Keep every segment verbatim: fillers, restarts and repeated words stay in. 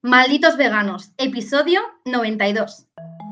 Malditos veganos, episodio noventa y dos.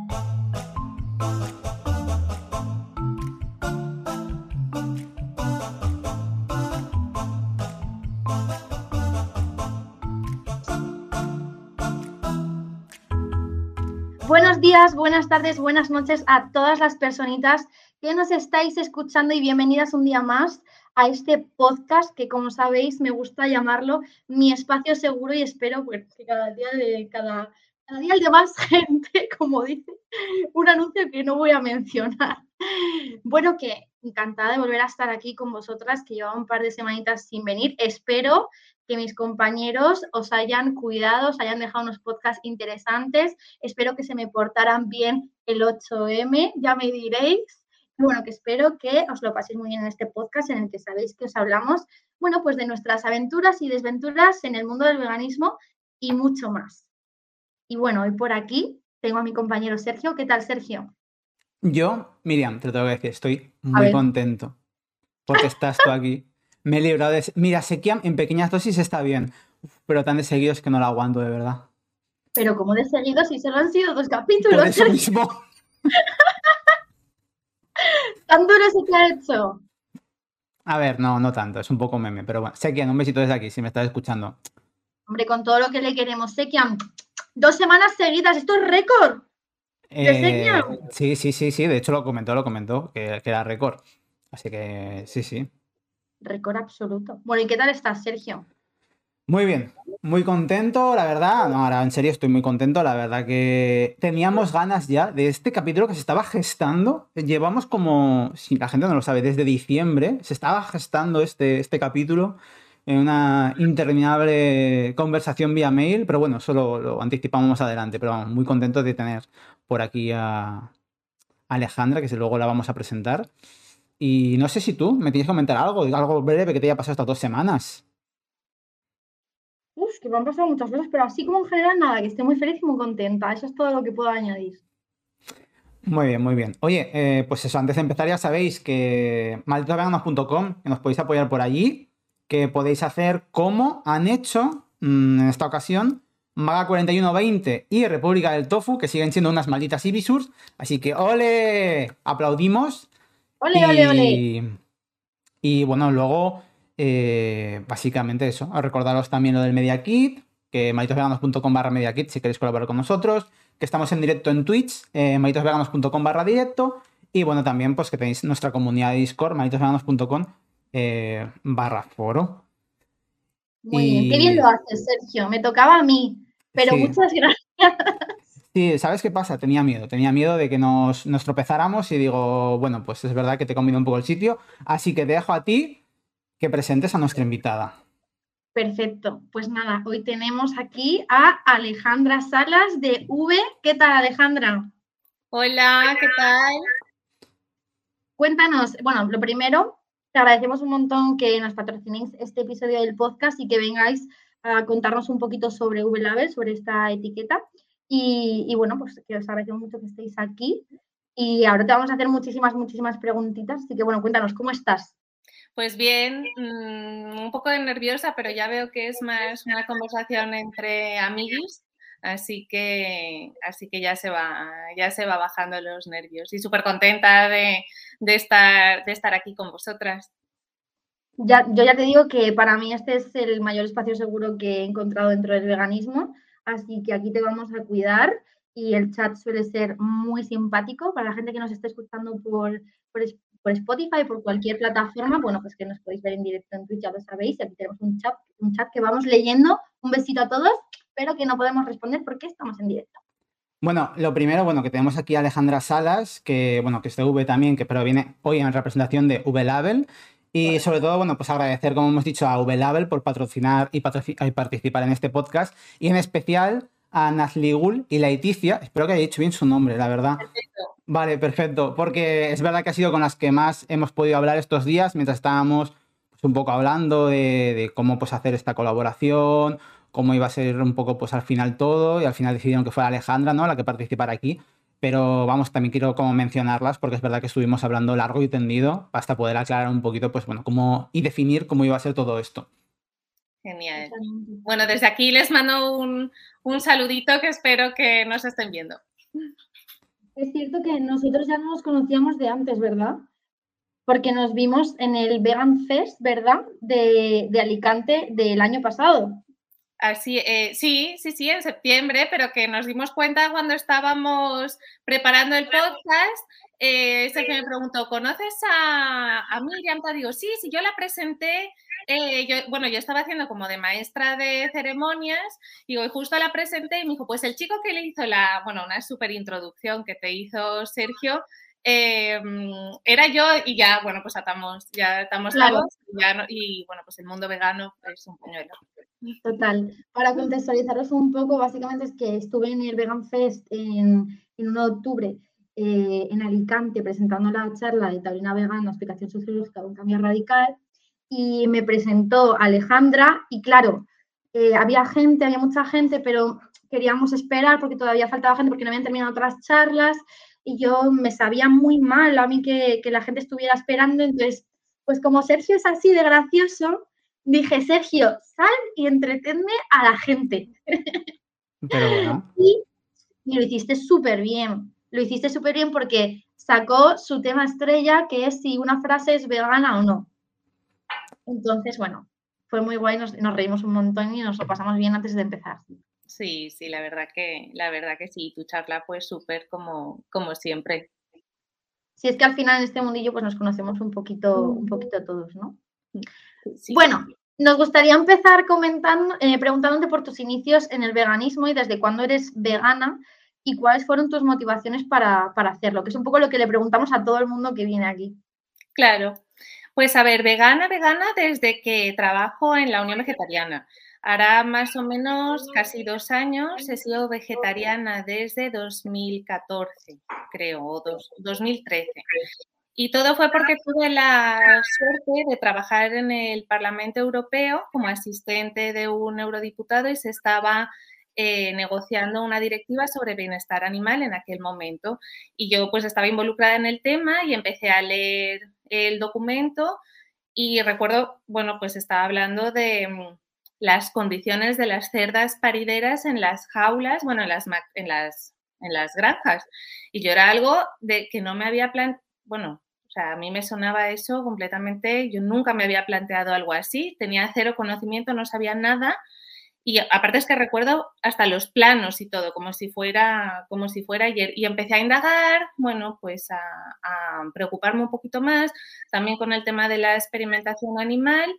Buenos días, buenas tardes, buenas noches a todas las personitas que nos estáis escuchando y bienvenidas un día más a este podcast que, como sabéis, me gusta llamarlo mi espacio seguro y espero pues, que cada día, de, cada, cada día el de más gente, como dice, un anuncio que no voy a mencionar. Bueno, que encantada de volver a estar aquí con vosotras, que llevaba un par de semanitas sin venir. Espero que mis compañeros os hayan cuidado, os hayan dejado unos podcasts interesantes. Espero que se me portaran bien el ocho eme, ya me diréis. Y bueno, que espero que os lo paséis muy bien en este podcast en el que sabéis que os hablamos, bueno, pues de nuestras aventuras y desventuras en el mundo del veganismo y mucho más. Y bueno, hoy por aquí tengo a mi compañero Sergio. ¿Qué tal, Sergio? Yo, Miriam, te lo tengo que decir, estoy muy contento porque estás tú aquí. Me he librado de... Mira, Sekiam en pequeñas dosis está bien, pero tan de seguido es que no lo aguanto, de verdad. Pero como de seguido, si solo han sido dos capítulos. Por eso mismo. ¿Tan duro se te ha hecho? A ver, no, no tanto, es un poco meme, pero bueno. Sekiam, un besito desde aquí, si me estás escuchando. Hombre, con todo lo que le queremos, Sekiam, dos semanas seguidas, esto es récord. Eh, sí, sí, sí, sí, de hecho lo comentó, lo comentó, que, que era récord. Así que sí, sí. Récord absoluto. Bueno, ¿y qué tal estás, Sergio? Muy bien, muy contento, la verdad. No, ahora en serio estoy muy contento. La verdad que teníamos ganas ya de este capítulo que se estaba gestando. Llevamos como, si la gente no lo sabe, desde diciembre se estaba gestando este, este capítulo en una interminable conversación vía mail. Pero bueno, eso lo, lo anticipamos más adelante. Pero vamos, muy contento de tener por aquí a Alejandra, que luego la vamos a presentar. Y no sé si tú me tienes que comentar algo, algo breve que te haya pasado estas dos semanas. Uf, que me han pasado muchas cosas, pero así como en general nada, que estoy muy feliz y muy contenta. Eso es todo lo que puedo añadir. Muy bien, muy bien. Oye, eh, pues eso, antes de empezar ya sabéis que malditos veganos punto com, que nos podéis apoyar por allí, que podéis hacer como han hecho mmm, en esta ocasión Maga cuarenta y uno veinte y República del Tofu, que siguen siendo unas malditas Ibisurs. Así que ¡ole! Aplaudimos. ¡Ole, ole, ole! Y, y bueno, luego, eh, básicamente eso. A recordaros también lo del Media Kit, que malditos veganos punto com barra Media Kit si queréis colaborar con nosotros, que estamos en directo en Twitch, eh, malditos veganos punto com barra directo, y bueno, también pues que tenéis nuestra comunidad de Discord, malditos veganos punto com eh, barra foro. Muy y... bien, qué bien lo haces, Sergio. Me tocaba a mí, pero sí. muchas gracias. Sí, ¿sabes qué pasa? Tenía miedo, tenía miedo de que nos, nos tropezáramos y digo, bueno, pues es verdad que te he comido un poco el sitio, así que te dejo a ti que presentes a nuestra invitada. Perfecto, pues nada, hoy tenemos aquí a Alejandra Salas de V. ¿Qué tal, Alejandra? Hola, ¿qué tal? Cuéntanos, bueno, lo primero, te agradecemos un montón que nos patrocinéis este episodio del podcast y que vengáis a contarnos un poquito sobre V-Label, sobre esta etiqueta. Y, y bueno, pues que os agradecemos mucho que estéis aquí. Y ahora te vamos a hacer muchísimas, muchísimas preguntitas. Así que bueno, cuéntanos, ¿cómo estás? Pues bien, mmm, un poco nerviosa, pero ya veo que es más una conversación entre amiguis, así que, así que ya se va, ya se va bajando los nervios. Y súper contenta de, de, estar, de estar aquí con vosotras. Ya, yo ya te digo que para mí este es el mayor espacio seguro que he encontrado dentro del veganismo, así que aquí te vamos a cuidar y el chat suele ser muy simpático para la gente que nos esté escuchando por, por, por Spotify, por cualquier plataforma, bueno, pues que nos podéis ver en directo en Twitch, ya lo sabéis, aquí tenemos un chat, un chat que vamos leyendo, un besito a todos, pero que no podemos responder porque estamos en directo. Bueno, lo primero, bueno, que tenemos aquí a Alejandra Salas, que, bueno, que es de V también, que pero viene hoy en representación de V-Label. Y sobre todo, bueno, pues agradecer, como hemos dicho, a V-Label por patrocinar y, patroci y, participar en este podcast. Y en especial a Nazligul y Laeticia. Espero que haya dicho bien su nombre, la verdad. Perfecto. Vale, perfecto. Porque es verdad que ha sido con las que más hemos podido hablar estos días, mientras estábamos pues, un poco hablando de, de cómo pues, hacer esta colaboración, cómo iba a ser un poco pues al final todo, y al final decidieron que fuera Alejandra, ¿no?, la que participara aquí. Pero vamos, también quiero como mencionarlas porque es verdad que estuvimos hablando largo y tendido hasta poder aclarar un poquito, pues bueno, cómo y definir cómo iba a ser todo esto. Genial. Bueno, desde aquí les mando un, un saludito que espero que nos estén viendo. Es cierto que nosotros ya no nos conocíamos de antes, ¿verdad? Porque nos vimos en el Vegan Fest, ¿verdad? De, de Alicante del año pasado. Así, eh, sí, sí, sí, en septiembre, pero que nos dimos cuenta cuando estábamos preparando el podcast. Eh, Sergio me preguntó, ¿conoces a, a Miriam? Te digo, sí, sí, yo la presenté. Eh, yo, bueno, yo estaba haciendo como de maestra de ceremonias y hoy justo la presenté y me dijo, pues el chico que le hizo la, bueno, una súper introducción que te hizo Sergio, eh, era yo y ya, bueno, pues atamos, ya atamos Claro. cabos y, ya no, y bueno, pues el mundo vegano es un pañuelo. Total. Para contextualizaros un poco, básicamente es que estuve en el Vegan Fest en, en uno de octubre eh, en Alicante presentando la charla de Taurina Vegana, explicación sociológica de un cambio radical, y me presentó Alejandra y claro, eh, había gente, había mucha gente, pero queríamos esperar porque todavía faltaba gente porque no habían terminado otras charlas y yo me sabía muy mal a mí que, que la gente estuviera esperando, entonces, pues como Sergio es así de gracioso, dije, Sergio, sal y entretenme a la gente. Pero bueno. Y, y lo hiciste súper bien. Lo hiciste súper bien porque sacó su tema estrella, que es si una frase es vegana o no. Entonces, bueno, fue muy guay, nos, nos reímos un montón y nos lo pasamos bien antes de empezar. Sí, sí, la verdad que, la verdad que sí, tu charla fue súper como, como siempre. Si es que al final en este mundillo pues nos conocemos un poquito, un poquito todos, ¿no? Sí. Bueno, nos gustaría empezar comentando, eh, preguntándote por tus inicios en el veganismo y desde cuándo eres vegana y cuáles fueron tus motivaciones para, para hacerlo, que es un poco lo que le preguntamos a todo el mundo que viene aquí. Claro, pues a ver, vegana, vegana desde que trabajo en la Unión Vegetariana. Hará más o menos casi dos años, he sido vegetariana desde dos mil catorce, creo, o dos, dos mil trece. Y todo fue porque tuve la suerte de trabajar en el Parlamento Europeo como asistente de un eurodiputado y se estaba eh, negociando una directiva sobre bienestar animal en aquel momento. Y yo pues estaba involucrada en el tema y empecé a leer el documento y recuerdo, bueno, pues estaba hablando de um, las condiciones de las cerdas parideras en las jaulas, bueno, en las, en las, en las granjas. Y yo era algo de que no me había planteado, bueno, o sea, a mí me sonaba eso completamente, yo nunca me había planteado algo así, tenía cero conocimiento, no sabía nada y aparte es que recuerdo hasta los planos y todo, como si fuera, como si fuera ayer. Y empecé a indagar, bueno, pues a, a preocuparme un poquito más, también con el tema de la experimentación animal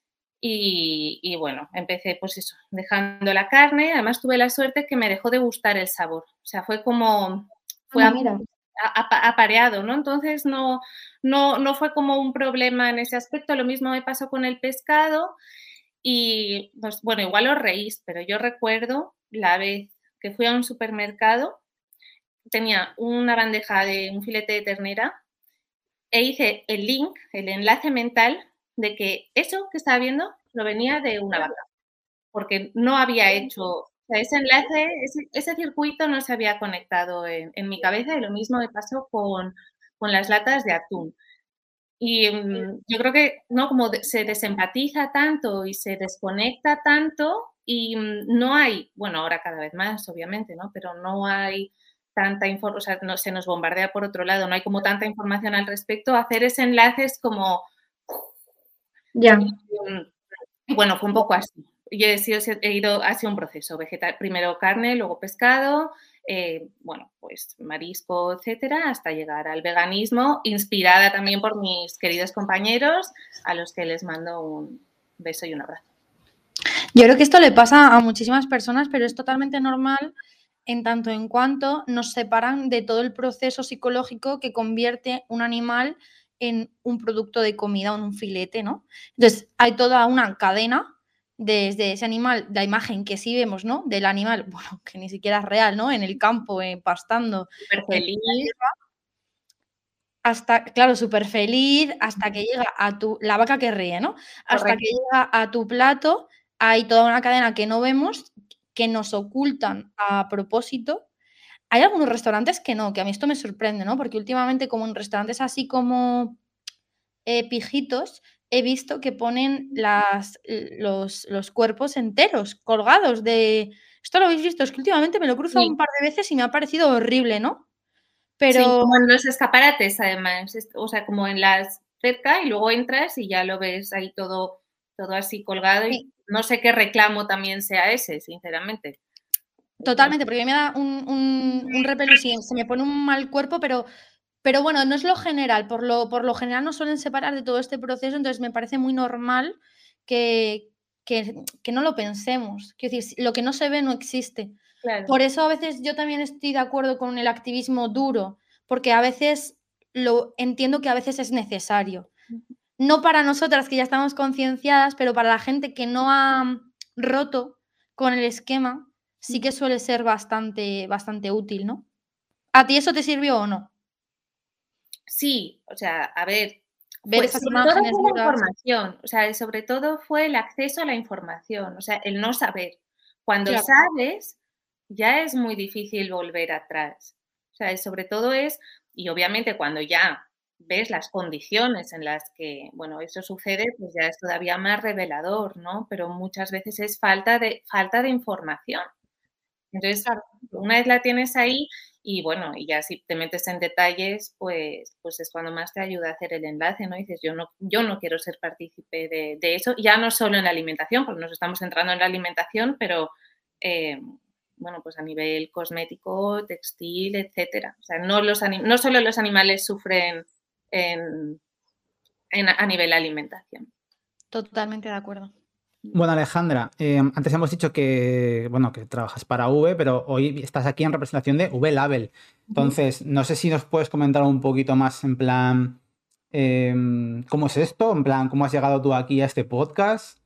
y, y bueno, empecé pues eso, dejando la carne, además tuve la suerte que me dejó de gustar el sabor, o sea, fue como... Fue ah, mira. apareado, ¿no? Entonces no, no, no fue como un problema en ese aspecto. Lo mismo me pasó con el pescado y, pues, bueno, igual os reís, pero yo recuerdo la vez que fui a un supermercado, tenía una bandeja de un filete de ternera e hice el link, el enlace mental de que eso que estaba viendo provenía de una vaca, porque no había hecho... O sea, ese enlace, ese, ese, circuito no se había conectado en, en, mi cabeza y lo mismo me pasó con, con las latas de atún. Y um, yo creo que no como de, se desempatiza tanto y se desconecta tanto y um, no hay, bueno, ahora cada vez más, obviamente, ¿no? Pero no hay tanta información, o sea, no, se nos bombardea por otro lado, no hay como tanta información al respecto. Hacer ese enlace es como... Ya. Y, um, y bueno, fue un poco así. Yo he, sido, he ido hacia un proceso vegetal, primero carne, luego pescado, eh, bueno, pues marisco, etcétera, hasta llegar al veganismo, inspirada también por mis queridos compañeros, a los que les mando un beso y un abrazo. Yo creo que esto le pasa a muchísimas personas, pero es totalmente normal en tanto en cuanto nos separan de todo el proceso psicológico que convierte un animal en un producto de comida o en un filete, ¿no? Entonces, hay toda una cadena desde ese animal, la imagen que sí vemos, ¿no? Del animal, bueno, que ni siquiera es real, ¿no? En el campo, eh, pastando. Súper feliz. Hasta, claro, súper feliz, hasta que llega a tu, la vaca que ríe, ¿no? Hasta Correcto. Que llega a tu plato, hay toda una cadena que no vemos, que nos ocultan a propósito. Hay algunos restaurantes que no, que a mí esto me sorprende, ¿no? Porque últimamente como en restaurantes así como eh, pijitos, he visto que ponen las, los, los cuerpos enteros, colgados de Esto lo habéis visto, es que últimamente me lo he cruzado Sí. un par de veces y me ha parecido horrible, ¿no? Sí, Pero como en los escaparates, además, es- o sea, como en las cerca y luego entras y ya lo ves ahí todo, todo así colgado y sí, no sé qué reclamo también sea ese, sinceramente. totalmente, porque me da un, un, un repelusí, se me pone un mal cuerpo, pero, pero bueno, no es lo general, por lo, por lo general nos suelen separar de todo este proceso, entonces me parece muy normal que, que, que no lo pensemos. Quiero decir, lo que no se ve no existe. Claro, Por eso a veces yo también estoy de acuerdo con el activismo duro, porque a veces lo entiendo que a veces es necesario. No para nosotras que ya estamos concienciadas, pero para la gente que no ha roto con el esquema, sí que suele ser bastante, bastante útil, ¿no? ¿A ti eso te sirvió o no? sí, o sea, a ver, Ver fue, esas sobre todo imágenes fue la duras. información, o sea, sobre todo fue el acceso a la información, o sea, el no saber. Cuando Claro. sabes, ya es muy difícil volver atrás. O sea, y sobre todo es, y obviamente cuando ya ves las condiciones en las que, bueno, eso sucede, pues ya es todavía más revelador, ¿no? Pero muchas veces es falta de, falta de información. Entonces, Claro. una vez la tienes ahí y bueno, y ya si te metes en detalles, pues, pues es cuando más te ayuda a hacer el enlace, ¿no? Y dices, yo no, yo no quiero ser partícipe de, de eso, ya no solo en la alimentación, porque nos estamos centrando en la alimentación, pero eh, bueno, pues a nivel cosmético, textil, etcétera. O sea, no, los anim- no solo los animales sufren en, en, a nivel alimentación. Totalmente de acuerdo. Bueno, Alejandra, eh, antes hemos dicho que, bueno, que trabajas para V, pero hoy estás aquí en representación de V Label. Entonces, no sé si nos puedes comentar un poquito más en plan, eh, ¿cómo es esto? En plan, ¿cómo has llegado tú aquí a este podcast?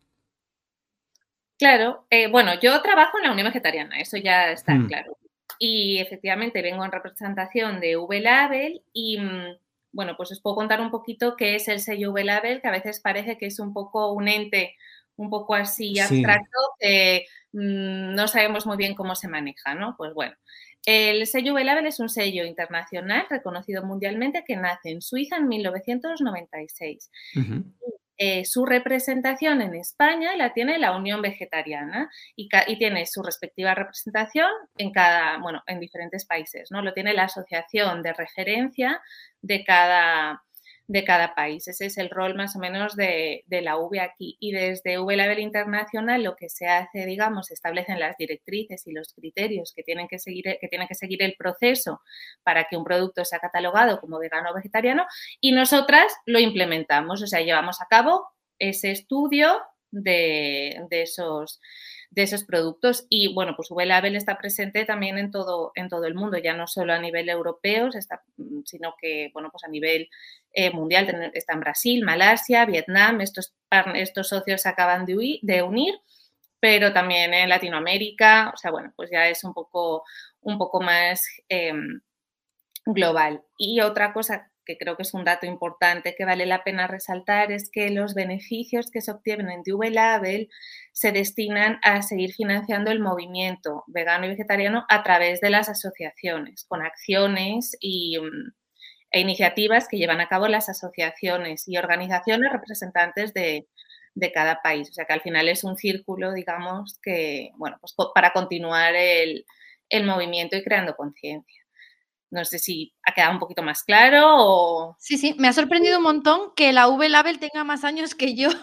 Claro, eh, bueno, yo trabajo en la Unión Vegetariana, eso ya está Hmm. claro. Y efectivamente vengo en representación de V-Label y, bueno, pues os puedo contar un poquito qué es el sello V-Label, que a veces parece que es un poco un ente un poco así Sí. abstracto, que mmm, no sabemos muy bien cómo se maneja, ¿no? Pues bueno, el sello V-Label es un sello internacional reconocido mundialmente que nace en Suiza en mil novecientos noventa y seis. Uh-huh. Eh, su representación en España la tiene la Unión Vegetariana y, y, tiene su respectiva representación en cada, bueno, en diferentes países, ¿no? Lo tiene la asociación de referencia de cada, de cada país. Ese es el rol más o menos de, de la V aquí. Y desde V-Label Internacional lo que se hace, digamos, se establecen las directrices y los criterios que tienen que seguir, que tienen que seguir el proceso para que un producto sea catalogado como vegano o vegetariano, y nosotras lo implementamos, o sea, llevamos a cabo ese estudio de, de esos de esos productos y, bueno, pues V-Label está presente también en todo, en todo el mundo, ya no solo a nivel europeo, está, sino que, bueno, pues a nivel eh, mundial, está en Brasil, Malasia, Vietnam, estos, estos socios se acaban de, huir, de unir, pero también en Latinoamérica, o sea, bueno, pues ya es un poco, un poco más eh, global. Y otra cosa que creo que es un dato importante que vale la pena resaltar es que los beneficios que se obtienen de V-Label se destinan a seguir financiando el movimiento vegano y vegetariano a través de las asociaciones, con acciones y, e iniciativas que llevan a cabo las asociaciones y organizaciones representantes de, de cada país. O sea que al final es un círculo, digamos, que, bueno, pues para continuar el, el movimiento y creando conciencia. No sé si ha quedado un poquito más claro o... Sí, sí, me ha sorprendido un montón que la V-Label tenga más años que yo.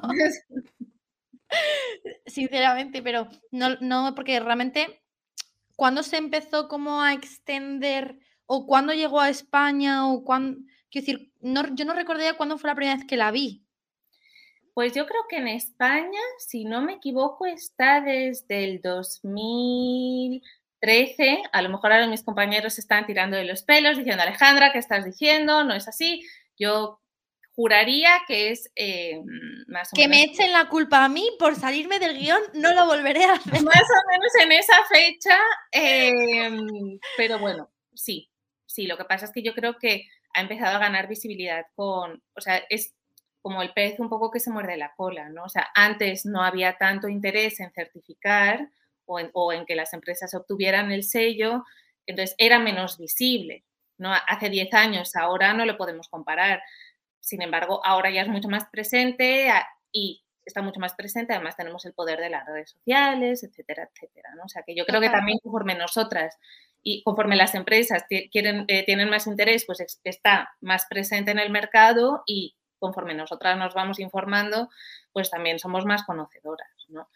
Sinceramente, pero no, no, porque realmente, ¿cuándo se empezó como a extender o cuándo llegó a España o cuándo? Quiero decir, no, yo no recordaría cuándo fue la primera vez que la vi. Pues yo creo que en España, si no me equivoco, está desde el dos mil trece. A lo mejor ahora mis compañeros están tirando de los pelos diciendo, Alejandra, ¿qué estás diciendo? No es así. Yo juraría que es eh, más o que menos... me echen la culpa a mí por salirme del guión, no lo volveré a hacer. Más o menos en esa fecha, eh, pero bueno, sí, sí. Lo que pasa es que yo creo que ha empezado a ganar visibilidad con, o sea, es como el pez un poco que se muerde la cola, ¿no? O sea, antes no había tanto interés en certificar o en, o en que las empresas obtuvieran el sello, entonces era menos visible, ¿no? Hace diez años, ahora no lo podemos comparar. Sin embargo, ahora ya es mucho más presente y está mucho más presente, además tenemos el poder de las redes sociales, etcétera, etcétera, ¿no? O sea, que yo creo que también conforme nosotras y conforme las empresas quieren, eh, tienen más interés, pues está más presente en el mercado y conforme nosotras nos vamos informando, pues también somos más conocedoras, ¿no?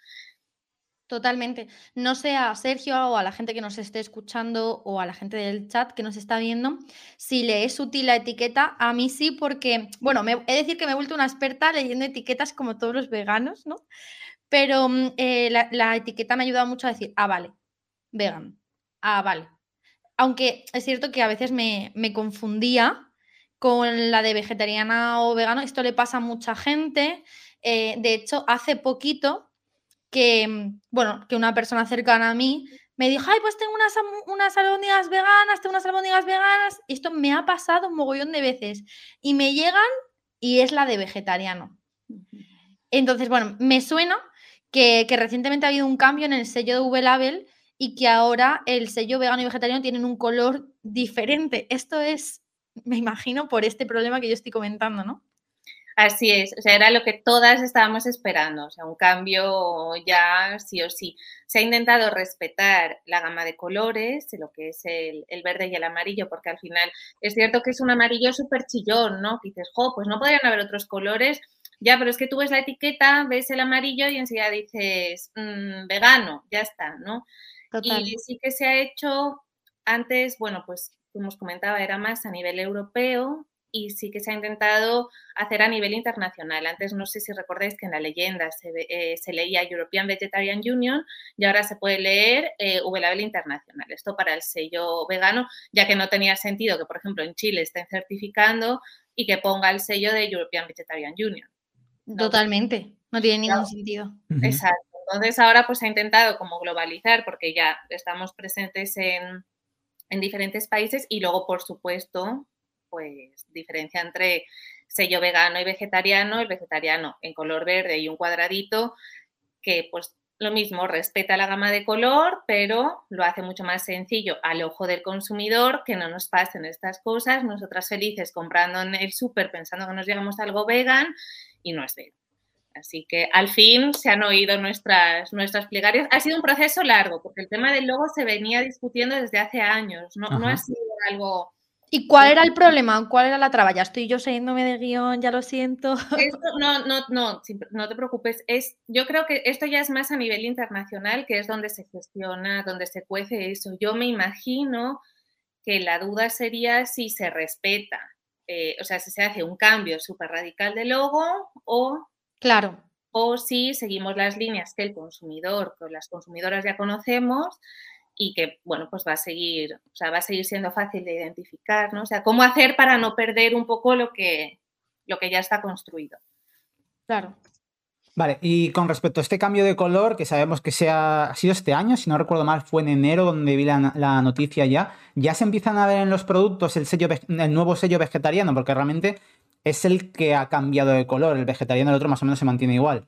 Totalmente. No sé a Sergio o a la gente que nos esté escuchando o a la gente del chat que nos está viendo, si le es útil la etiqueta. A mí sí, porque, bueno, me, he de decir que me he vuelto una experta leyendo etiquetas como todos los veganos, ¿no? Pero eh, la, la etiqueta me ha ayudado mucho a decir, ah, vale, vegan, ah, vale. Aunque es cierto que a veces me, me confundía con la de vegetariana o vegano. Esto le pasa a mucha gente. Eh, de hecho, hace poquito que, bueno, que una persona cercana a mí me dijo, ay, pues tengo unas, unas albóndigas veganas, tengo unas albóndigas veganas. Y esto me ha pasado un mogollón de veces. Y me llegan y es la de vegetariano. Entonces, bueno, me suena que, que recientemente ha habido un cambio en el sello de V-Label y que ahora el sello vegano y vegetariano tienen un color diferente. Esto es, me imagino, por este problema que yo estoy comentando, ¿no? Así es, o sea, era lo que todas estábamos esperando, o sea, un cambio ya sí o sí. Se ha intentado respetar la gama de colores, lo que es el, el verde y el amarillo, porque al final es cierto que es un amarillo súper chillón, ¿no? Que dices, jo, pues no podrían haber otros colores. Ya, pero es que tú ves la etiqueta, ves el amarillo y enseguida dices, mmm, vegano, ya está, ¿no? Total. Y sí que se ha hecho antes, bueno, pues como os comentaba, era más a nivel europeo y sí que se ha intentado hacer a nivel internacional. Antes no sé si recordáis que en la leyenda se, eh, se leía European Vegetarian Union y ahora se puede leer eh, V-Label Internacional. Esto para el sello vegano, ya que no tenía sentido que, por ejemplo, en Chile estén certificando y que ponga el sello de European Vegetarian Union. ¿No? Totalmente, no tiene ningún claro. sentido. Exacto. Entonces ahora pues se ha intentado como globalizar porque ya estamos presentes en, en diferentes países y luego, por supuesto, pues diferencia entre sello vegano y vegetariano, el vegetariano en color verde y un cuadradito que pues lo mismo, respeta la gama de color, pero lo hace mucho más sencillo al ojo del consumidor, que no nos pasen estas cosas, nosotras felices comprando en el súper pensando que nos llegamos a algo vegan y no es vegan. Así que al fin se han oído nuestras, nuestras plegarias. Ha sido un proceso largo, porque el tema del logo se venía discutiendo desde hace años, no, no ha sido algo... ¿Y cuál era el problema? ¿Cuál era la traba? Ya estoy yo saliéndome de guión, ya lo siento. Esto, no, no, no, no te preocupes. Es, yo creo que esto ya es más a nivel internacional, que es donde se gestiona, donde se cuece eso. Yo me imagino que la duda sería si se respeta, eh, o sea, si se hace un cambio súper radical de logo o... Claro. O si seguimos las líneas que el consumidor, que las consumidoras ya conocemos y que, bueno, pues va a seguir, o sea, va a seguir siendo fácil de identificar, ¿no? O sea, cómo hacer para no perder un poco lo que, lo que ya está construido. Claro. Vale, y con respecto a este cambio de color, que sabemos que se ha, ha sido este año, si no recuerdo mal, fue en enero donde vi la, la noticia ya, ¿ya se empiezan a ver en los productos el, sello, el nuevo sello vegetariano? Porque realmente es el que ha cambiado de color, el vegetariano, el otro más o menos se mantiene igual.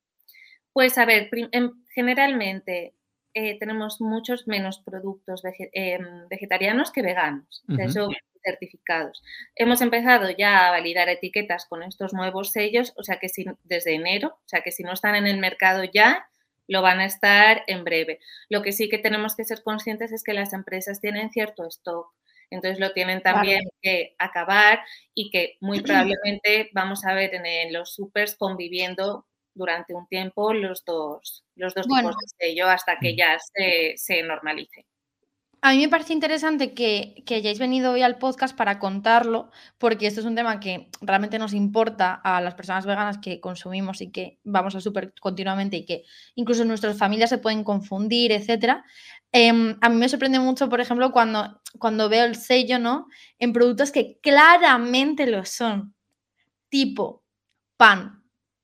Pues a ver, generalmente eh, tenemos muchos menos productos vege eh, vegetarianos que veganos, uh-huh. Eso certificados. Hemos empezado ya a validar etiquetas con estos nuevos sellos, o sea que si, desde enero, o sea que si no están en el mercado ya, lo van a estar en breve. Lo que sí que tenemos que ser conscientes es que las empresas tienen cierto stock, entonces lo tienen también claro. que acabar y que muy probablemente vamos a ver en, en los supers conviviendo durante un tiempo los dos, los dos bueno, tipos de sello hasta que ya se, se normalice. A mí me parece interesante que, que hayáis venido hoy al podcast para contarlo, porque esto es un tema que realmente nos importa a las personas veganas que consumimos y que vamos al súper continuamente y que incluso en nuestras familias se pueden confundir, etcétera. Eh, a mí me sorprende mucho, por ejemplo, cuando, cuando veo el sello, ¿no? En productos que claramente lo son, tipo pan,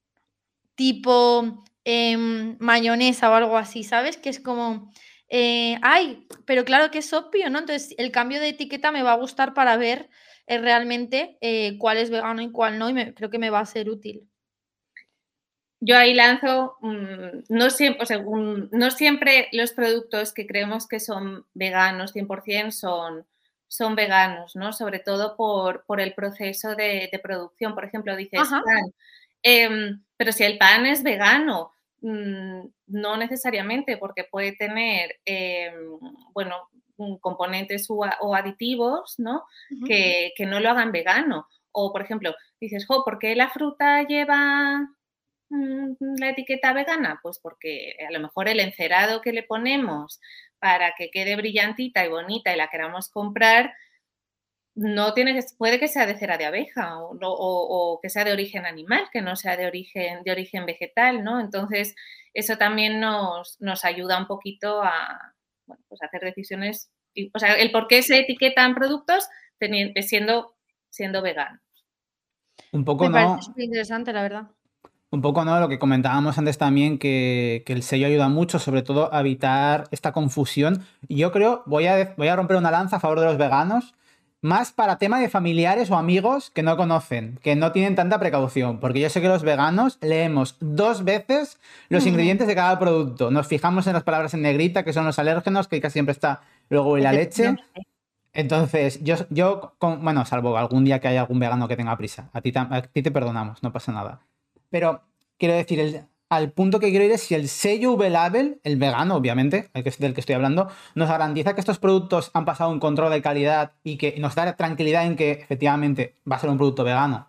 tipo eh, mayonesa o algo así, ¿sabes? Que es como... Eh, ay, pero claro que es obvio, ¿no? Entonces el cambio de etiqueta me va a gustar para ver eh, realmente eh, cuál es vegano y cuál no, y me, creo que me va a ser útil. Yo ahí lanzo, mmm, no, siempre, o sea, um, no siempre los productos que creemos que son veganos cien por cien son, son veganos, ¿no? Sobre todo por, por el proceso de, de producción. Por ejemplo, dices pan, Eh, pero si el pan es vegano, mmm, no necesariamente, porque puede tener, eh, bueno, componentes o, o aditivos, ¿no? Uh-huh. que, que no lo hagan vegano. O, por ejemplo, dices, jo, ¿por qué la fruta lleva mmm, la etiqueta vegana? Pues porque a lo mejor el encerado que le ponemos para que quede brillantita y bonita y la queramos comprar, no tiene que, puede que sea de cera de abeja o, o, o que sea de origen animal, que no sea de origen, de origen vegetal, ¿no? Entonces, eso también nos, nos ayuda un poquito a, bueno, pues a hacer decisiones, y, o sea, el por qué se etiquetan productos teniendo, siendo, siendo veganos. Un poco Me no. parece súper interesante, la verdad. Un poco, ¿no? Lo que comentábamos antes también, que, que el sello ayuda mucho, sobre todo, a evitar esta confusión. Y yo creo, voy a, voy a romper una lanza a favor de los veganos, más para tema de familiares o amigos que no conocen, que no tienen tanta precaución. Porque yo sé que los veganos leemos dos veces los mm. ingredientes de cada producto. Nos fijamos en las palabras en negrita, que son los alérgenos, que casi siempre está luego en la leche. Entonces, yo, yo con, bueno, salvo algún día que haya algún vegano que tenga prisa. A ti, a ti te perdonamos, no pasa nada. Pero quiero decir, el, al punto que quiero ir es si el sello V-Label, el vegano obviamente, el que, del que estoy hablando, nos garantiza que estos productos han pasado un control de calidad y que nos da tranquilidad en que efectivamente va a ser un producto vegano.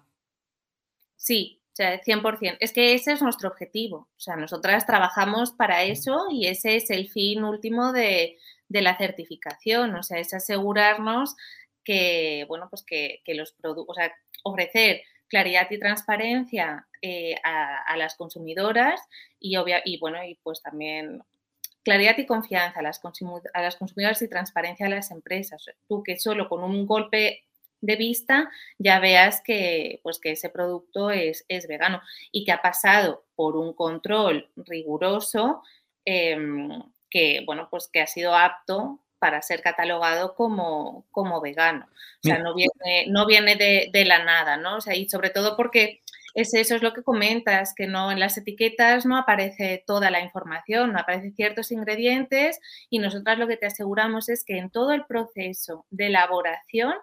Sí, o sea, cien por ciento. Es que ese es nuestro objetivo. O sea, nosotras trabajamos para eso y ese es el fin último de, de la certificación. O sea, es asegurarnos que, bueno, pues que, que los productos, o sea, ofrecer claridad y transparencia eh, a, a las consumidoras y, obvia, y, bueno, y pues también claridad y confianza a las, a las consumidoras y transparencia a las empresas. Tú que solo con un golpe de vista ya veas que, pues, que ese producto es, es vegano y que ha pasado por un control riguroso eh, que, bueno, pues que ha sido apto para ser catalogado como, como vegano. O sea, no viene, no viene de, de la nada, ¿no? O sea, y sobre todo porque es, eso es lo que comentas, que no en las etiquetas no aparece toda la información, no aparecen ciertos ingredientes y nosotras lo que te aseguramos es que en todo el proceso de elaboración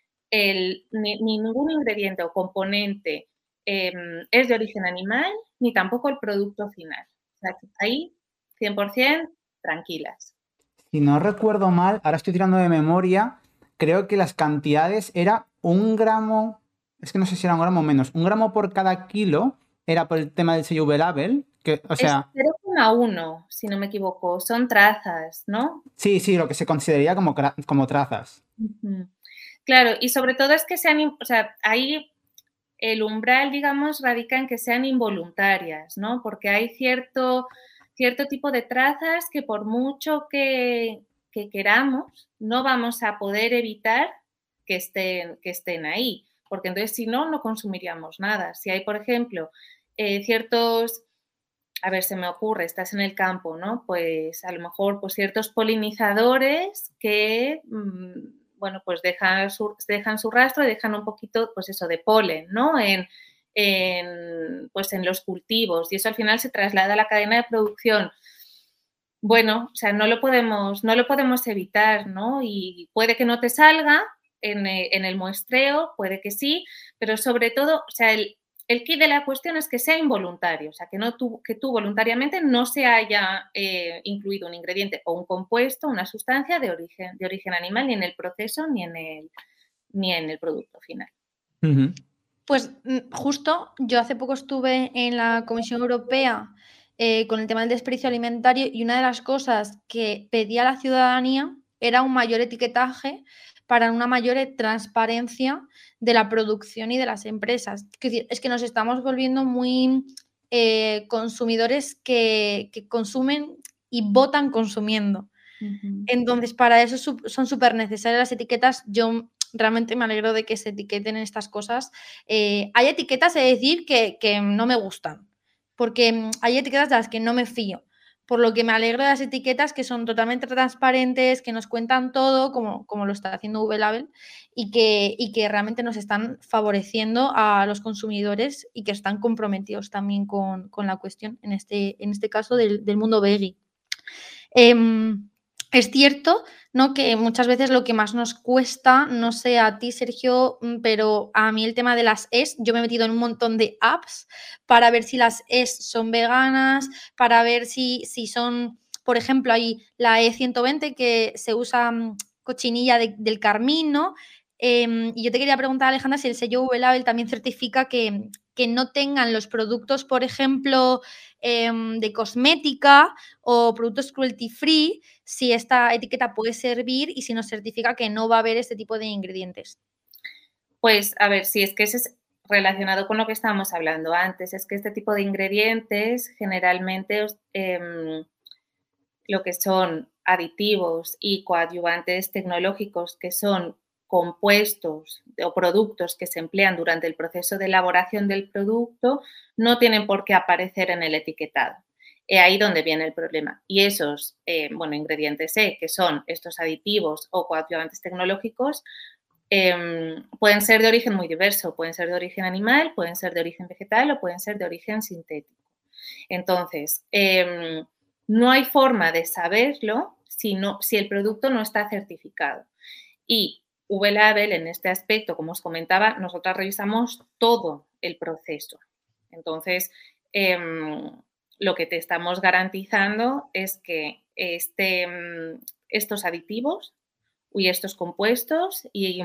el, ni, ni ningún ingrediente o componente eh, es de origen animal ni tampoco el producto final. O sea, ahí cien por ciento tranquilas. Si no recuerdo mal, ahora estoy tirando de memoria, creo que las cantidades era un gramo, es que no sé si era un gramo o menos, un gramo por cada kilo era por el tema del sello V-Label, que, o sea... Es cero coma uno, si no me equivoco, son trazas, ¿no? Sí, sí, lo que se consideraría como, como trazas. Uh-huh. Claro, y sobre todo es que sean, o sea, ahí el umbral, digamos, radica en que sean involuntarias, ¿no? Porque hay cierto... cierto tipo de trazas que por mucho que, que queramos, no vamos a poder evitar que estén, que estén ahí, porque entonces si no, no consumiríamos nada. Si hay, por ejemplo, eh, ciertos, a ver, se me ocurre, estás en el campo, ¿no? Pues a lo mejor pues ciertos polinizadores que, mmm, bueno, pues dejan su, dejan su rastro y dejan un poquito, pues eso, de polen, ¿no? En, En, pues en los cultivos y eso al final se traslada a la cadena de producción. Bueno, o sea, no lo podemos, no lo podemos evitar, ¿no? Y puede que no te salga en, en el muestreo, puede que sí, pero sobre todo, o sea, el, el key de la cuestión es que sea involuntario, o sea, que, no tú, que tú voluntariamente no se haya eh, incluido un ingrediente o un compuesto, una sustancia de origen, de origen animal, ni en el proceso ni en el, ni en el producto final. Uh-huh. Pues justo yo hace poco estuve en la Comisión Europea eh, con el tema del desperdicio alimentario y una de las cosas que pedía la ciudadanía era un mayor etiquetaje para una mayor transparencia de la producción y de las empresas. Es decir, es que nos estamos volviendo muy eh, consumidores que, que consumen y votan consumiendo. Uh-huh. Entonces, para eso son súper necesarias las etiquetas. Yo realmente me alegro de que se etiqueten estas cosas. Eh, hay etiquetas, he de decir, que, que no me gustan, porque hay etiquetas de las que no me fío, por lo que me alegro de las etiquetas que son totalmente transparentes, que nos cuentan todo, como, como lo está haciendo V-Label, y que, y que realmente nos están favoreciendo a los consumidores y que están comprometidos también con, con la cuestión, en este, en este caso del, del mundo veggie. Eh, Es cierto, ¿no?, que muchas veces lo que más nos cuesta, no sé a ti, Sergio, mm, pero a mí el tema de las E S, yo me he metido en un montón de apps para ver si las E S son veganas, para ver si, si son, por ejemplo, hay la E ciento veinte que se usa mm, cochinilla de- del carmín, ¿no? Em, y yo te quería preguntar, Alejandra, si el sello V-Label también certifica que, que no tengan los productos, por ejemplo, em, de cosmética o productos cruelty free, si esta etiqueta puede servir y si nos certifica que no va a haber este tipo de ingredientes. Pues, a ver, si es que eso es relacionado con lo que estábamos hablando antes, es que este tipo de ingredientes generalmente eh, lo que son aditivos y coadyuvantes tecnológicos, que son compuestos o productos que se emplean durante el proceso de elaboración del producto, no tienen por qué aparecer en el etiquetado. Es ahí donde viene el problema. Y esos, eh, bueno, ingredientes E, que son estos aditivos o coadyuvantes tecnológicos, eh, pueden ser de origen muy diverso. Pueden ser de origen animal, pueden ser de origen vegetal o pueden ser de origen sintético. Entonces, eh, no hay forma de saberlo si, no, si el producto no está certificado. Y V-Label, en este aspecto, como os comentaba, nosotros revisamos todo el proceso. Entonces, eh, lo que te estamos garantizando es que este, estos aditivos y estos compuestos y,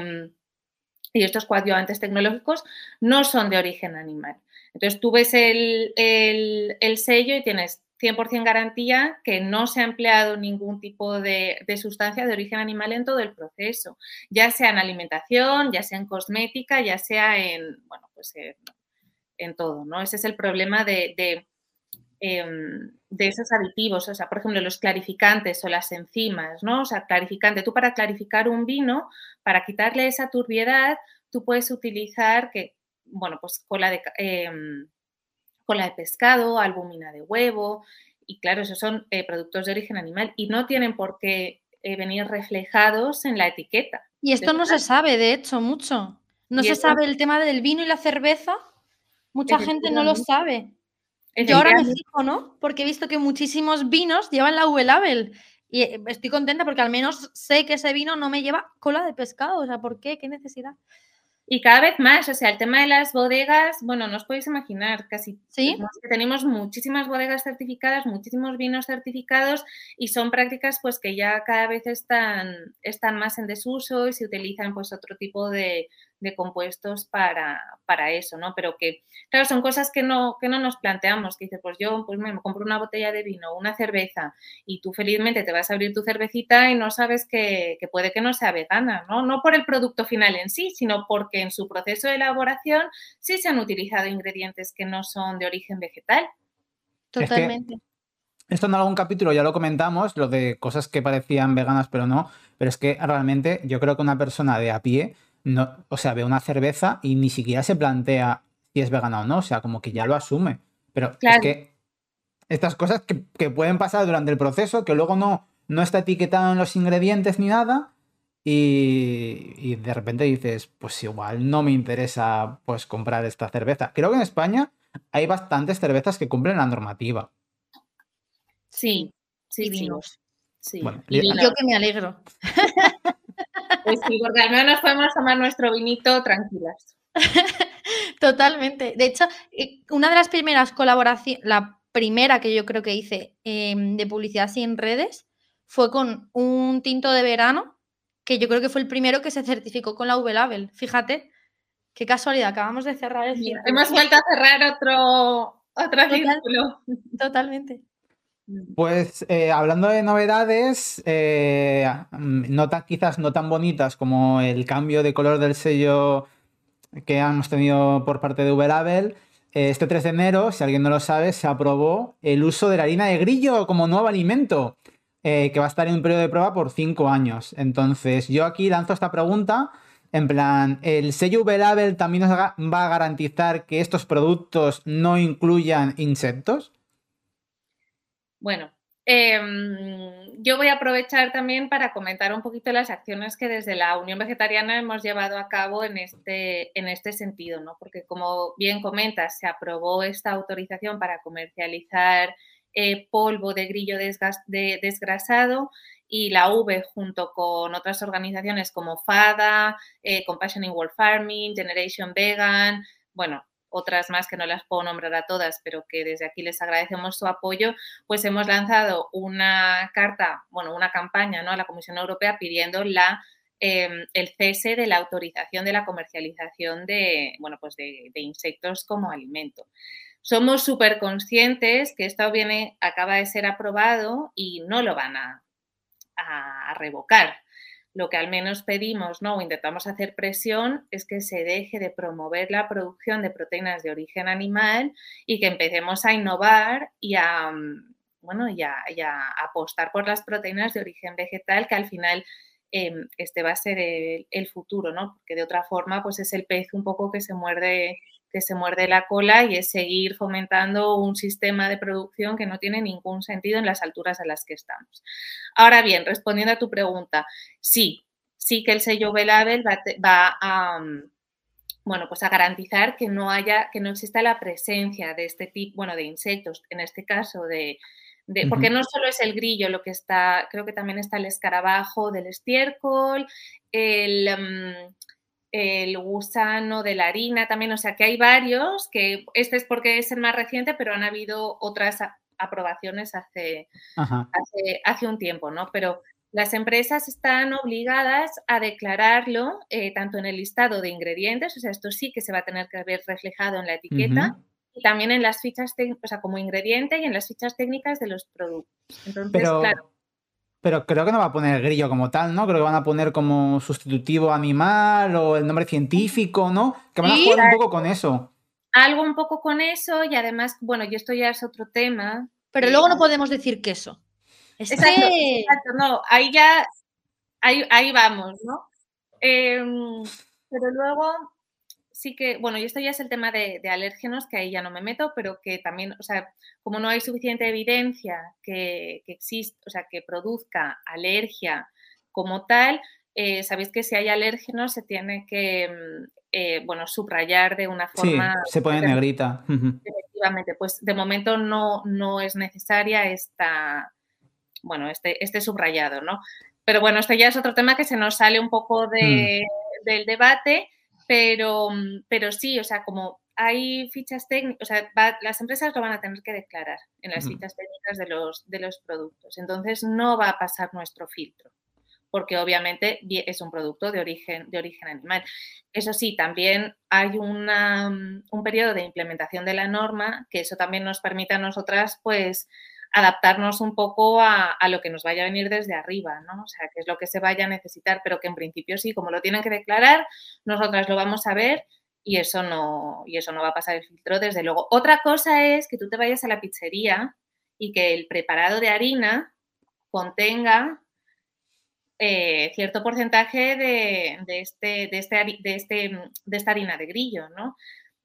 y estos coadyuvantes tecnológicos no son de origen animal. Entonces, tú ves el, el, el sello y tienes cien por ciento garantía que no se ha empleado ningún tipo de, de sustancia de origen animal en todo el proceso, ya sea en alimentación, ya sea en cosmética, ya sea en, bueno, pues en, en todo, ¿no? Ese es el problema de, de, eh, de esos aditivos, o sea, por ejemplo, los clarificantes o las enzimas, ¿no? O sea, clarificante, tú para clarificar un vino, para quitarle esa turbiedad, tú puedes utilizar que, bueno, pues cola de... Eh, cola de pescado, albúmina de huevo, y claro, esos son eh, productos de origen animal y no tienen por qué eh, venir reflejados en la etiqueta. Y esto no se sabe, de hecho, mucho. No se sabe el tema del vino y la cerveza. Mucha gente no lo sabe. Yo ahora me fijo, ¿no? Porque he visto que muchísimos vinos llevan la V-Label y estoy contenta porque al menos sé que ese vino no me lleva cola de pescado. O sea, ¿por qué? ¿Qué necesidad? Y cada vez más, o sea, el tema de las bodegas, bueno, no os podéis imaginar, casi ¿Sí? tenemos muchísimas bodegas certificadas, muchísimos vinos certificados y son prácticas pues que ya cada vez están, están más en desuso y se utilizan pues otro tipo de, de compuestos para, para eso, ¿no? Pero que, claro, son cosas que no, que no nos planteamos, que dices, pues yo pues me compro una botella de vino, una cerveza y tú felizmente te vas a abrir tu cervecita y no sabes que, que puede que no sea vegana, ¿no? No por el producto final en sí, sino porque en su proceso de elaboración sí se han utilizado ingredientes que no son de origen vegetal. Totalmente. Es que esto en algún capítulo ya lo comentamos, lo de cosas que parecían veganas pero no, pero es que realmente yo creo que una persona de a pie, no, o sea, ve una cerveza y ni siquiera se plantea si es vegana o no, o sea, como que ya lo asume. Pero claro. Es que estas cosas que, que pueden pasar durante el proceso, que luego no, no está etiquetado en los ingredientes ni nada, y, y de repente dices, pues igual no me interesa pues comprar esta cerveza. Creo que en España hay bastantes cervezas que cumplen la normativa. Sí, sí, y sí. vinos. Sí. Bueno, y vinos. Yo que me alegro. Pues sí, porque al menos podemos tomar nuestro vinito tranquilas. Totalmente. De hecho, una de las primeras colaboraciones, la primera que yo creo que hice eh, de publicidad sin redes, fue con un tinto de verano, que yo creo que fue el primero que se certificó con la V-Label. Fíjate, qué casualidad, acabamos de cerrar el círculo. Hemos vuelto a cerrar otro, otro Total, círculo. Totalmente. Pues eh, hablando de novedades, eh, no tan, quizás no tan bonitas como el cambio de color del sello que hemos tenido por parte de V-Label, eh, este tres de enero, si alguien no lo sabe, se aprobó el uso de la harina de grillo como nuevo alimento, eh, que va a estar en un periodo de prueba por cinco años. Entonces, yo aquí lanzo esta pregunta, en plan, ¿el sello V-Label también nos va a garantizar que estos productos no incluyan insectos? Bueno, eh, yo voy a aprovechar también para comentar un poquito las acciones que desde la Unión Vegetariana hemos llevado a cabo en este, en este sentido, ¿no? Porque como bien comentas, se aprobó esta autorización para comercializar eh, polvo de grillo desgas, de, desgrasado y la V, junto con otras organizaciones como FADA, eh, Compassion in World Farming, Generation Vegan, bueno, otras más que no las puedo nombrar a todas, pero que desde aquí les agradecemos su apoyo, pues hemos lanzado una carta, bueno, una campaña, ¿no?, a la Comisión Europea pidiendo la, eh, el cese de la autorización de la comercialización de, bueno, pues de, de insectos como alimento. Somos súper conscientes que esto viene, acaba de ser aprobado y no lo van a, a, a revocar. Lo que al menos pedimos, ¿no?, o intentamos hacer presión, es que se deje de promover la producción de proteínas de origen animal y que empecemos a innovar y a, bueno, y a, y a apostar por las proteínas de origen vegetal, que al final eh, este va a ser el, el futuro, ¿no? Porque de otra forma, pues es el pez un poco que se muerde que se muerde la cola y es seguir fomentando un sistema de producción que no tiene ningún sentido en las alturas a las que estamos. Ahora bien, respondiendo a tu pregunta, sí, sí que el sello B-Label va, va a, bueno, pues a garantizar que no haya, que no exista la presencia de este tipo, bueno, de insectos, en este caso de, de, porque no solo es el grillo lo que está, creo que también está el escarabajo del estiércol, el... Um, el gusano de la harina también, o sea que hay varios, que este es porque es el más reciente, pero han habido otras aprobaciones hace, hace, hace un tiempo, ¿no? Pero las empresas están obligadas a declararlo eh, tanto en el listado de ingredientes, o sea, esto sí que se va a tener que ver reflejado en la etiqueta, uh-huh. y también en las fichas, o sea, como ingrediente y en las fichas técnicas de los productos. Entonces, pero... claro. Pero creo que no va a poner grillo como tal, ¿no? Creo que van a poner como sustitutivo animal o el nombre científico, ¿no? Que van a jugar un poco con eso. Algo un poco con eso y además, bueno, y esto ya es otro tema. Pero luego no podemos decir queso. Es exacto, que... exacto, no, ahí ya, ahí, ahí vamos, ¿no? Eh, pero luego sí que, bueno, y esto ya es el tema de, de alérgenos, que ahí ya no me meto, pero que también, o sea, como no hay suficiente evidencia que, que existe, o sea, que produzca alergia como tal, eh, sabéis que si hay alérgenos se tiene que, eh, bueno, subrayar de una forma... Sí, se pone en negrita. Efectivamente, pues de momento no, no es necesaria esta, bueno, este, este subrayado, ¿no? Pero bueno, esto ya es otro tema que se nos sale un poco de, mm. del debate, pero, pero sí, o sea, como hay fichas técnicas, o sea, va, las empresas lo van a tener que declarar en las fichas técnicas de los, de los productos. Entonces, no va a pasar nuestro filtro, porque obviamente es un producto de origen, de origen animal. Eso sí, también hay una, un periodo de implementación de la norma, que eso también nos permite a nosotras, pues, adaptarnos un poco a, a lo que nos vaya a venir desde arriba, ¿no? O sea, que es lo que se vaya a necesitar, pero que en principio sí, como lo tienen que declarar, nosotras lo vamos a ver y eso no, y eso no va a pasar el filtro, desde luego. Otra cosa es que tú te vayas a la pizzería y que el preparado de harina contenga eh, cierto porcentaje de, de, este, de, este, de, este, de esta harina de grillo, ¿no?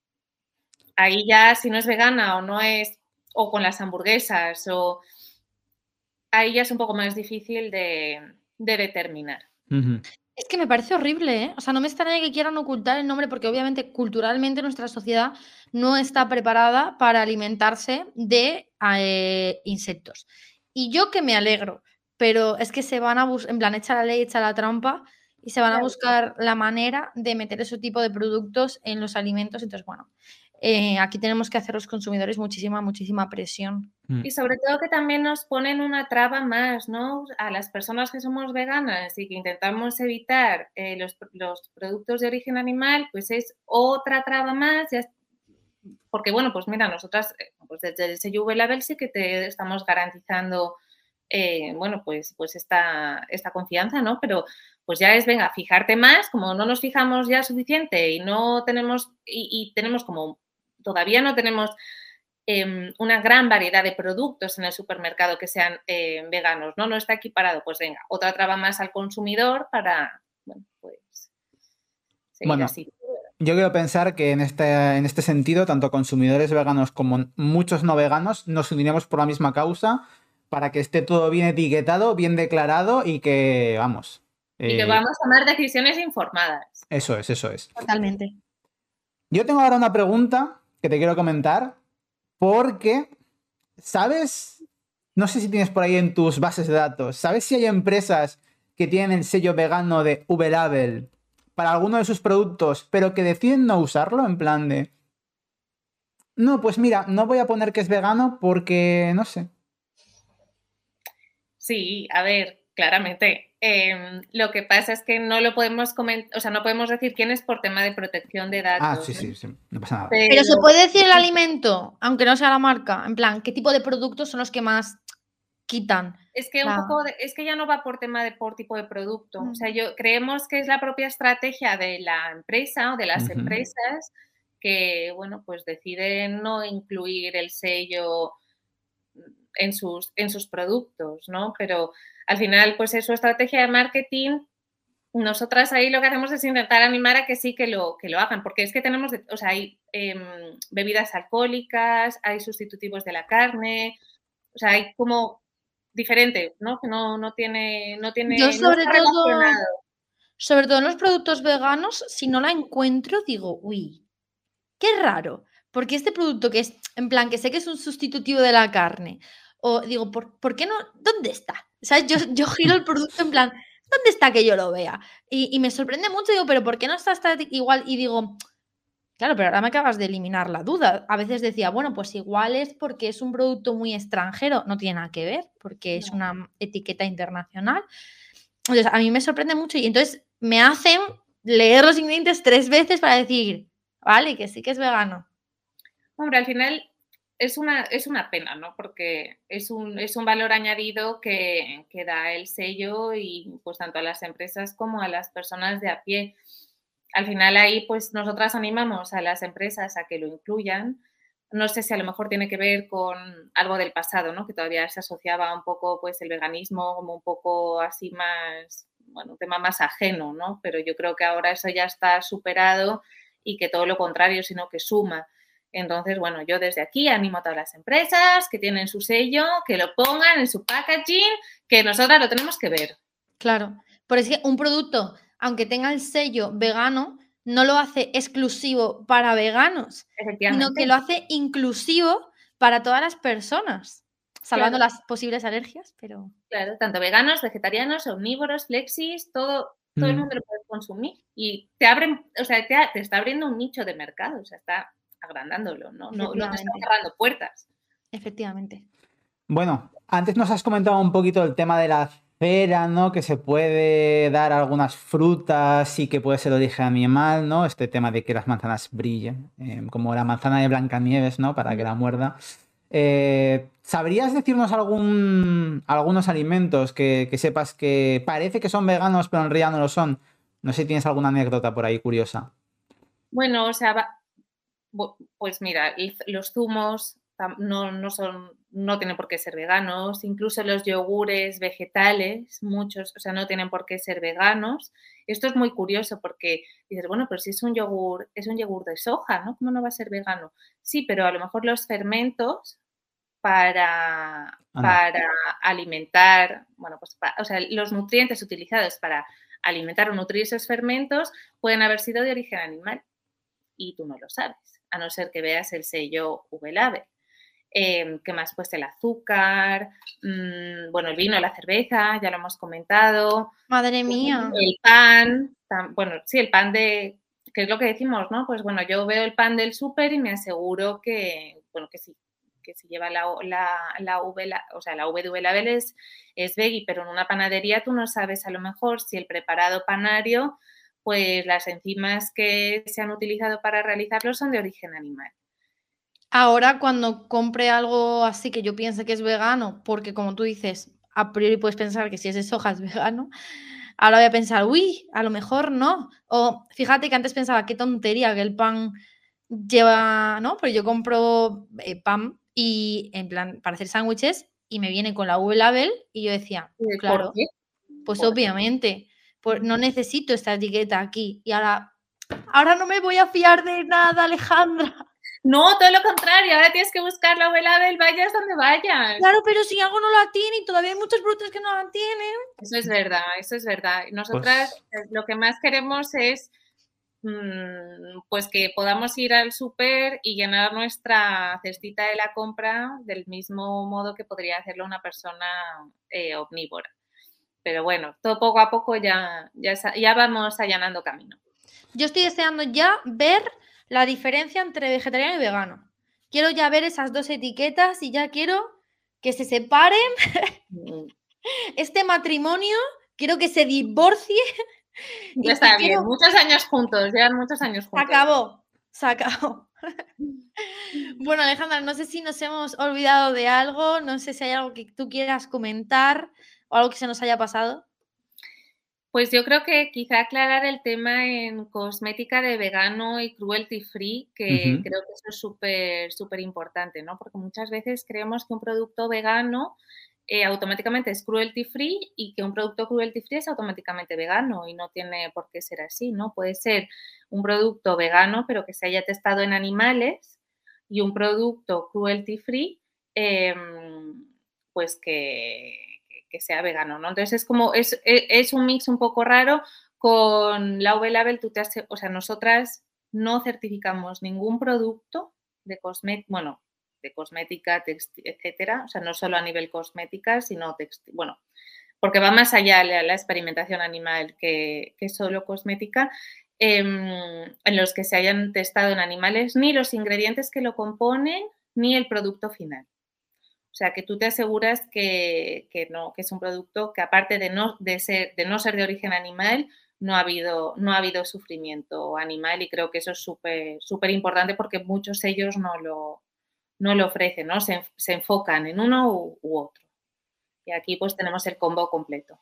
Ahí ya, si no es vegana o no es, o con las hamburguesas, o ahí ya es un poco más difícil de, de determinar. Uh-huh. Es que me parece horrible, ¿eh? O sea, no me extraña que quieran ocultar el nombre porque obviamente culturalmente nuestra sociedad no está preparada para alimentarse de eh, insectos. Y yo que me alegro, pero es que se van a buscar, en plan, echa la ley, echa la trampa y se van a buscar la manera de meter ese tipo de productos en los alimentos. Entonces, bueno, eh, aquí tenemos que hacer los consumidores muchísima, muchísima presión. Y sobre todo que también nos ponen una traba más, ¿no? A las personas que somos veganas y que intentamos evitar eh, los, los productos de origen animal, pues es otra traba más, ya, porque bueno, pues mira, nosotras pues desde el sello B-Label sí que te estamos garantizando, eh, bueno, pues, pues esta, esta confianza, ¿no? Pero pues ya es, venga, fijarte más, como no nos fijamos ya suficiente y no tenemos, y, y tenemos como, todavía no tenemos... Eh, una gran variedad de productos en el supermercado que sean eh, veganos, ¿no? No está equiparado, pues venga, otra traba más al consumidor para, bueno, pues seguir bueno, así. Yo quiero pensar que en este, en este sentido, tanto consumidores veganos como muchos no veganos nos uniremos por la misma causa para que esté todo bien etiquetado, bien declarado y que, vamos... Eh, y que vamos a tomar decisiones informadas. Eso es, eso es. Totalmente. Yo tengo ahora una pregunta que te quiero comentar. Porque, ¿sabes no sé si tienes por ahí en tus bases de datos, ¿sabes si hay empresas que tienen el sello vegano de V-Label para alguno de sus productos, pero que deciden no usarlo? En plan de... No, pues mira, no voy a poner que es vegano porque, no sé. Sí, a ver, claramente. Eh, lo que pasa es que no lo podemos comentar, o sea, no podemos decir quién es por tema de protección de datos. Ah, sí, sí, sí, no pasa nada. Pero, Pero se puede decir el alimento, aunque no sea la marca, en plan, ¿qué tipo de productos son los que más quitan? Es que un la... poco, de, es que ya no va por tema de por tipo de producto. O sea, yo creemos que es la propia estrategia de la empresa o de las uh-huh. empresas que, bueno, pues deciden no incluir el sello en sus, en sus productos, ¿no? Pero al final, pues es su estrategia de marketing. Nosotras ahí lo que hacemos es intentar animar a que sí que lo, que lo hagan, porque es que tenemos, de, o sea, hay eh, bebidas alcohólicas, hay sustitutivos de la carne, o sea, hay como diferente, ¿no? Que no, no tiene, no tiene, Yo sobre no está todo, relacionado. Sobre todo en los productos veganos, si no la encuentro, digo, uy, qué raro, porque este producto que es, en plan, que sé que es un sustitutivo de la carne, o digo, ¿por, ¿por qué no? ¿Dónde está? ¿Sabes? Yo, yo giro el producto en plan, ¿dónde está que yo lo vea? Y, y me sorprende mucho, digo, ¿pero por qué no está, está igual? Y digo, claro, pero ahora me acabas de eliminar la duda. A veces decía, bueno, pues igual es porque es un producto muy extranjero, no tiene nada que ver, porque no. es una etiqueta internacional. Entonces, a mí me sorprende mucho y entonces me hacen leer los ingredientes tres veces para decir, vale, que sí que es vegano. Hombre, al final es una, es una pena, ¿no? Porque es un, es un valor añadido que, que da el sello y pues tanto a las empresas como a las personas de a pie. Al final ahí pues nosotras animamos a las empresas a que lo incluyan. No sé si a lo mejor tiene que ver con algo del pasado, ¿no? Que todavía se asociaba un poco pues el veganismo como un poco así más, bueno, un tema más ajeno, ¿no? Pero yo creo que ahora eso ya está superado y que todo lo contrario, sino que suma. Entonces, bueno, yo desde aquí animo a todas las empresas que tienen su sello, que lo pongan en su packaging, que nosotras lo tenemos que ver. Claro, pero es que un producto, aunque tenga el sello vegano, no lo hace exclusivo para veganos, sino que lo hace inclusivo para todas las personas, salvando claro. las posibles alergias, pero... Claro, tanto veganos, vegetarianos, omnívoros, flexis, todo, todo mm. el mundo lo puede consumir y te abren, o sea, te, te está abriendo un nicho de mercado, o sea, está agrandándolo, ¿no? No, no te está cerrando puertas. Efectivamente. Bueno, antes nos has comentado un poquito el tema de la cera, ¿no? Que se puede dar algunas frutas y que puede ser de origen animal, ¿no? Este tema de que las manzanas brillen, eh, como la manzana de Blancanieves, ¿no? Para que la muerda. Eh, ¿Sabrías decirnos algún, algunos alimentos que, que sepas que parece que son veganos, pero en realidad no lo son? No sé si tienes alguna anécdota por ahí curiosa. Bueno, o sea, va, pues mira, los zumos no, no son, no tienen por qué ser veganos, incluso los yogures vegetales, muchos, o sea, no tienen por qué ser veganos. Esto es muy curioso porque dices, bueno, pero si es un yogur, es un yogur de soja, ¿no? ¿Cómo no va a ser vegano? Sí, pero a lo mejor los fermentos para, para alimentar, bueno, pues, para, o sea, los nutrientes utilizados para alimentar o nutrir esos fermentos pueden haber sido de origen animal y tú no lo sabes, a no ser que veas el sello V-Label. Eh, ¿Qué más? Pues el azúcar, mmm, bueno, el vino, la cerveza, ya lo hemos comentado. Madre mía. El pan, tan, bueno, sí, el pan de, que es lo que decimos, ¿no? Pues bueno, yo veo el pan del súper y me aseguro que, bueno, que sí, que si lleva la, la, la V, la, o sea, la V de V-Label es, es veggie, pero en una panadería tú no sabes a lo mejor si el preparado panario, pues las enzimas que se han utilizado para realizarlo son de origen animal. Ahora, cuando compre algo así que yo piense que es vegano, porque como tú dices, a priori puedes pensar que si es de soja es vegano, ahora voy a pensar, uy, a lo mejor no. O fíjate que antes pensaba, qué tontería que el pan lleva, ¿no? Pero yo compro eh, pan y en plan para hacer sándwiches y me viene con la V-Label y yo decía, claro, pues ¿por obviamente, pues no necesito esta etiqueta aquí. Y ahora, ahora no me voy a fiar de nada, Alejandra. No, todo lo contrario, ahora tienes que buscar la V-Label, vayas donde vayas. Claro, pero si algo no la tiene y todavía hay muchos productos que no la tienen. Eso es verdad, eso es verdad. Nosotras pues... lo que más queremos es pues que podamos ir al súper y llenar nuestra cestita de la compra del mismo modo que podría hacerlo una persona eh, omnívora. Pero bueno, todo poco a poco ya, ya, ya vamos allanando camino. Yo estoy deseando ya ver la diferencia entre vegetariano y vegano. Quiero ya ver esas dos etiquetas y ya quiero que se separen. Este matrimonio, quiero que se divorcie. Ya está bien, quiero... muchos años juntos, llevan muchos años juntos. Se acabó, se acabó. Bueno, Alejandra, no sé si nos hemos olvidado de algo, no sé si hay algo que tú quieras comentar o algo que se nos haya pasado. Pues yo creo que quizá aclarar el tema en cosmética de vegano y cruelty free, que uh-huh. creo que eso es súper, súper importante, ¿no? Porque muchas veces creemos que un producto vegano eh, automáticamente es cruelty free y que un producto cruelty free es automáticamente vegano y no tiene por qué ser así, ¿no? Puede ser un producto vegano pero que se haya testado en animales y un producto cruelty free eh, pues que... que sea vegano, ¿no? Entonces es como, es, es un mix un poco raro. Con la U V Label, tú te has, o sea, nosotras no certificamos ningún producto de cosmética, bueno, de cosmética, textil, etcétera, o sea, no solo a nivel cosmética, sino textil, bueno, porque va más allá la, la experimentación animal que, que solo cosmética, eh, en los que se hayan testado en animales, ni los ingredientes que lo componen, ni el producto final. O sea, que tú te aseguras que, que, no, que es un producto que aparte de no, de, ser, de no ser de origen animal, no ha habido, no ha habido sufrimiento animal y creo que eso es súper súper importante porque muchos sellos no lo, no lo ofrecen, ¿no? Se, se enfocan en uno u, u otro. Y aquí pues tenemos el combo completo.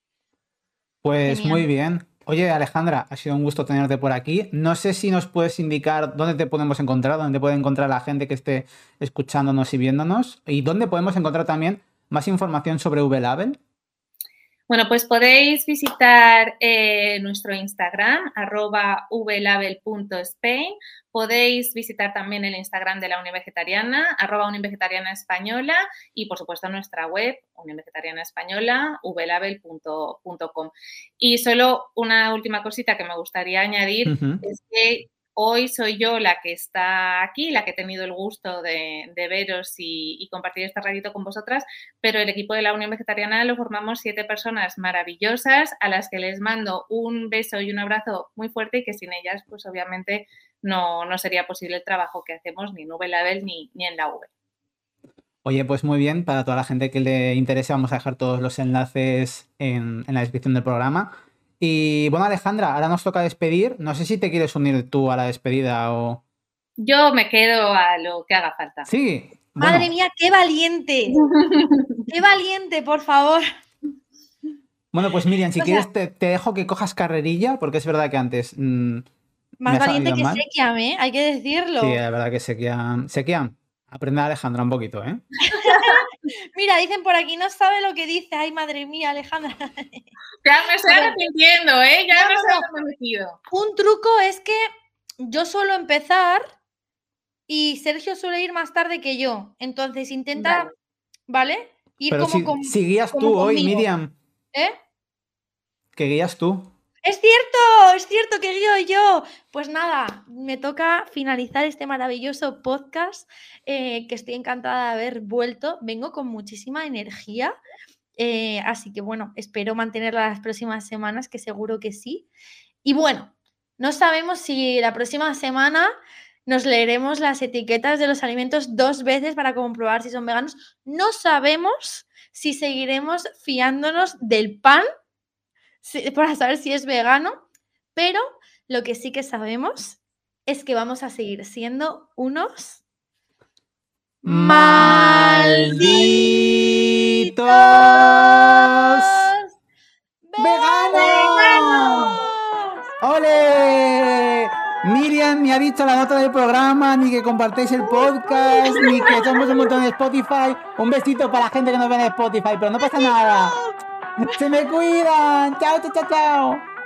Pues Genial. Muy bien. Oye, Alejandra, ha sido un gusto tenerte por aquí. No sé si nos puedes indicar dónde te podemos encontrar, dónde puede encontrar la gente que esté escuchándonos y viéndonos y dónde podemos encontrar también más información sobre U V Label. Bueno, pues podéis visitar eh, nuestro Instagram, arroba vlabel punto spain. Podéis visitar también el Instagram de la Unión Vegetariana, arroba Unión Vegetariana Española y, por supuesto, nuestra web, Unión Vegetariana Española, vlabel punto com. Y solo una última cosita que me gustaría añadir uh-huh. es que hoy soy yo la que está aquí, la que he tenido el gusto de, de veros y, y compartir este ratito con vosotras, pero el equipo de la Unión Vegetariana lo formamos siete personas maravillosas a las que les mando un beso y un abrazo muy fuerte y que sin ellas, pues obviamente no, no sería posible el trabajo que hacemos ni en U V Label ni, ni en la U V. Oye, pues muy bien, para toda la gente que le interese vamos a dejar todos los enlaces en, en la descripción del programa. Y bueno, Alejandra, ahora nos toca despedir. No sé si te quieres unir tú a la despedida o... Yo me quedo a lo que haga falta. Sí. Bueno. Madre mía, qué valiente. Qué valiente, por favor. Bueno, pues Miriam, si o quieres sea, te, te dejo que cojas carrerilla, porque es verdad que antes... Mmm, más valiente que mal. Sekiam, ¿eh? Hay que decirlo. Sí, la verdad que Sekiam... Sekiam, aprende a Alejandra un poquito, ¿eh? Mira, dicen por aquí, no sabe lo que dice. Ay, madre mía, Alejandra. Ya me estoy arrepintiendo, ¿eh? Ya no, me estoy arrepintiendo. Un truco es que yo suelo empezar y Sergio suele ir más tarde que yo. Entonces intenta, vale, ¿vale? Ir Pero como si, con, si guías como tú conmigo. Hoy, Miriam. ¿Eh? Que guías tú. Es cierto, es cierto que guío yo. Pues nada, me toca finalizar este maravilloso podcast eh, que estoy encantada de haber vuelto. Vengo con muchísima energía, eh, así que bueno, espero mantenerla las próximas semanas, que seguro que sí. Y bueno, no sabemos si la próxima semana nos leeremos las etiquetas de los alimentos dos veces para comprobar si son veganos. No sabemos si seguiremos fiándonos del pan para saber si es vegano, pero lo que sí que sabemos es que vamos a seguir siendo unos malditos veganos. ¡Ole! Miriam ni ha dicho la nota del programa, ni que compartéis el podcast, ni que somos un montón de Spotify. Un besito para la gente que nos ve en Spotify, pero no pasa nada. ¡Se me cuidan! ¡Chao, chao, chao, chao!